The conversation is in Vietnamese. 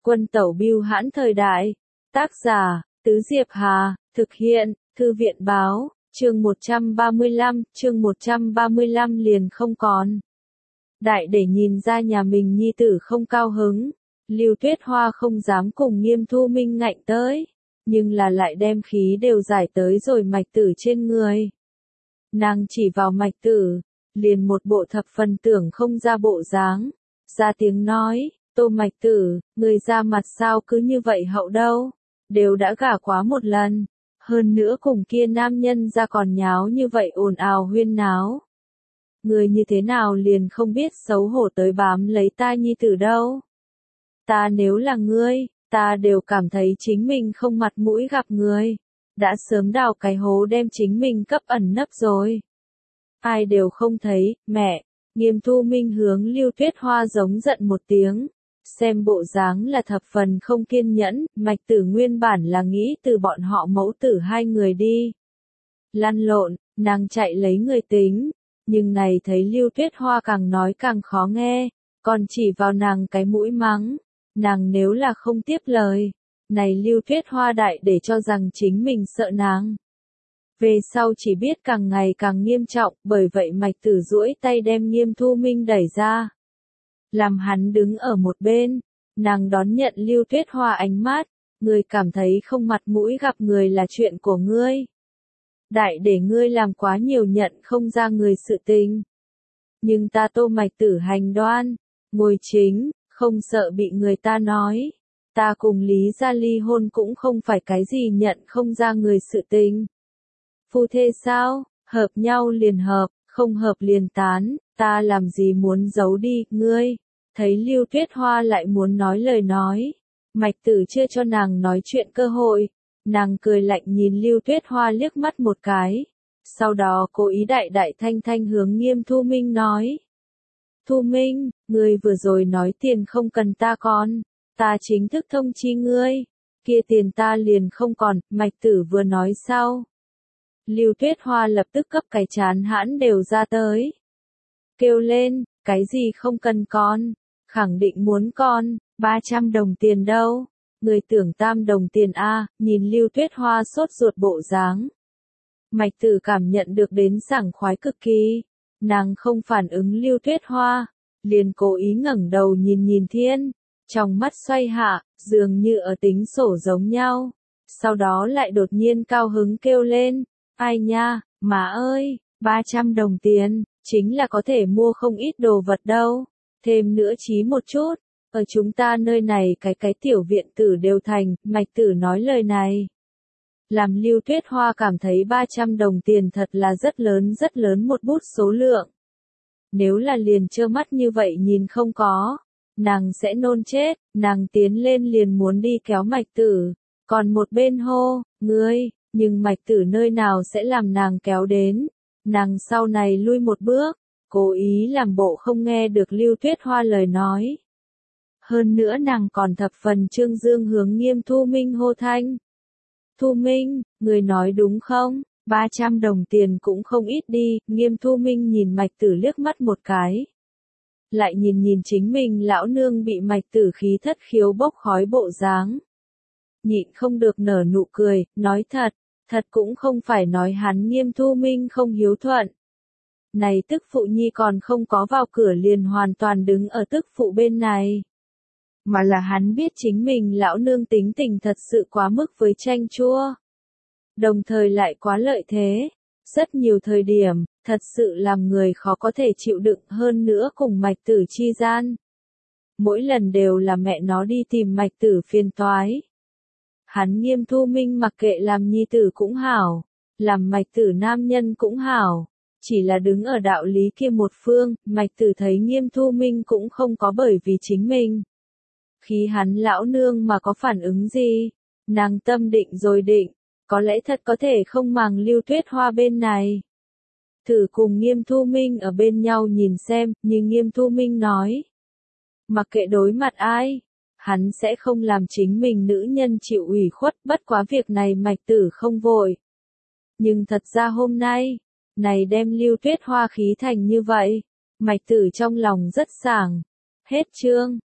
Quân tẩu bưu hãn thời đại. Tác giả, Tứ Diệp Hà, thực hiện, Thư viện báo, chương 135 liền không còn. Đại để nhìn ra nhà mình nhi tử không cao hứng, Lưu Tuyết Hoa không dám cùng Nghiêm Thu Minh ngạnh tới, nhưng là lại đem khí đều giải tới rồi Mạch Tử trên người. Nàng chỉ vào Mạch Tử, liền một bộ thập phần tưởng không ra bộ dáng, ra tiếng nói, Tô Mạch Tử, người ra mặt sao cứ như vậy hậu đâu, đều đã gả quá một lần, hơn nữa cùng kia nam nhân ra còn nháo như vậy ồn ào huyên náo. Người như thế nào liền không biết xấu hổ tới bám lấy ta nhi tử đâu. Ta nếu là ngươi, ta đều cảm thấy chính mình không mặt mũi gặp người, đã sớm đào cái hố đem chính mình cấp ẩn nấp rồi. Ai đều không thấy, mẹ. Nghiêm Thu Minh hướng Lưu Tuyết Hoa giống giận một tiếng, xem bộ dáng là thập phần không kiên nhẫn, Mạch Tử nguyên bản là nghĩ từ bọn họ mẫu tử hai người đi. Lăn lộn, nàng chạy lấy người tính, nhưng này thấy Lưu Tuyết Hoa càng nói càng khó nghe, còn chỉ vào nàng cái mũi mắng, nàng nếu là không tiếp lời, này Lưu Tuyết Hoa đại để cho rằng chính mình sợ nàng. Về sau chỉ biết càng ngày càng nghiêm trọng, bởi vậy Mạch Tử duỗi tay đem Nghiêm Thu Minh đẩy ra. Làm hắn đứng ở một bên, nàng đón nhận Lưu Tuyết Hoa ánh mắt, người cảm thấy không mặt mũi gặp người là chuyện của ngươi. Đại để ngươi làm quá nhiều nhận không ra người sự tình. Nhưng ta Tô Mạch Tử hành đoan, ngồi chính, không sợ bị người ta nói. Ta cùng Lý gia ly hôn cũng không phải cái gì nhận không ra người sự tình. Phu thê sao, hợp nhau liền hợp, không hợp liền tán, ta làm gì muốn giấu đi, ngươi. Thấy Lưu Tuyết Hoa lại muốn nói lời nói, Mạch Tử chưa cho nàng nói chuyện cơ hội, nàng cười lạnh nhìn Lưu Tuyết Hoa liếc mắt một cái, sau đó cố ý đại thanh hướng Nghiêm Thu Minh nói. Thu Minh, ngươi vừa rồi nói tiền không cần ta còn, ta chính thức thông chi ngươi, kia tiền ta liền không còn, Mạch Tử vừa nói sau. Lưu Tuyết Hoa lập tức cấp cái chán hãn đều ra tới. Kêu lên, cái gì không cần con, khẳng định muốn con, 300 đồng tiền đâu, người tưởng tam đồng tiền a, nhìn Lưu Tuyết Hoa sốt ruột bộ dáng. Mạch Tử cảm nhận được đến sảng khoái cực kỳ, nàng không phản ứng Lưu Tuyết Hoa, liền cố ý ngẩng đầu nhìn thiên, trong mắt xoay hạ, dường như ở tính sổ giống nhau, sau đó lại đột nhiên cao hứng kêu lên. Ai nha, má ơi, 300 đồng tiền, chính là có thể mua không ít đồ vật đâu, thêm nữa chí một chút, ở chúng ta nơi này cái tiểu viện tử đều thành, Mạch Tử nói lời này. Làm Lưu Tuyết Hoa cảm thấy 300 đồng tiền thật là rất lớn một bút số lượng. Nếu là liền trơ mắt như vậy nhìn không có, nàng sẽ nôn chết, nàng tiến lên liền muốn đi kéo Mạch Tử, còn một bên hô, ngươi. Nhưng Mạch Tử nơi nào sẽ làm nàng kéo đến, nàng sau này lui một bước, cố ý làm bộ không nghe được Lưu Tuyết Hoa lời nói. Hơn nữa nàng còn thập phần trương dương hướng Nghiêm Thu Minh hô thanh. Thu Minh, người nói đúng không, 300 đồng tiền cũng không ít đi, Nghiêm Thu Minh nhìn Mạch Tử liếc mắt một cái. Lại nhìn chính mình lão nương bị Mạch Tử khí thất khiếu bốc khói bộ dáng. Nhịn không được nở nụ cười, nói thật cũng không phải nói hắn Nghiêm Thu Minh không hiếu thuận. Này tức phụ nhi còn không có vào cửa liền hoàn toàn đứng ở tức phụ bên này. Mà là hắn biết chính mình lão nương tính tình thật sự quá mức với chanh chua. Đồng thời lại quá lợi thế. Rất nhiều thời điểm, thật sự làm người khó có thể chịu đựng hơn nữa cùng Mạch Tử chi gian. Mỗi lần đều là mẹ nó đi tìm Mạch Tử phiền toái. Hắn Nghiêm Thu Minh mặc kệ làm nhi tử cũng hảo, làm Mạch Tử nam nhân cũng hảo, chỉ là đứng ở đạo lý kia một phương, Mạch Tử thấy Nghiêm Thu Minh cũng không có bởi vì chính mình. Khi hắn lão nương mà có phản ứng gì, nàng tâm định rồi định, có lẽ thật có thể không màng Lưu Tuyết Hoa bên này. Thử cùng Nghiêm Thu Minh ở bên nhau nhìn xem, nhưng Nghiêm Thu Minh nói. Mặc kệ đối mặt ai. Hắn sẽ không làm chính mình nữ nhân chịu ủy khuất, bất quá việc này Mạch Tử không vội. Nhưng thật ra hôm nay, này đem Lưu Tuyết Hoa khí thành như vậy, Mạch Tử trong lòng rất sảng. Hết chương.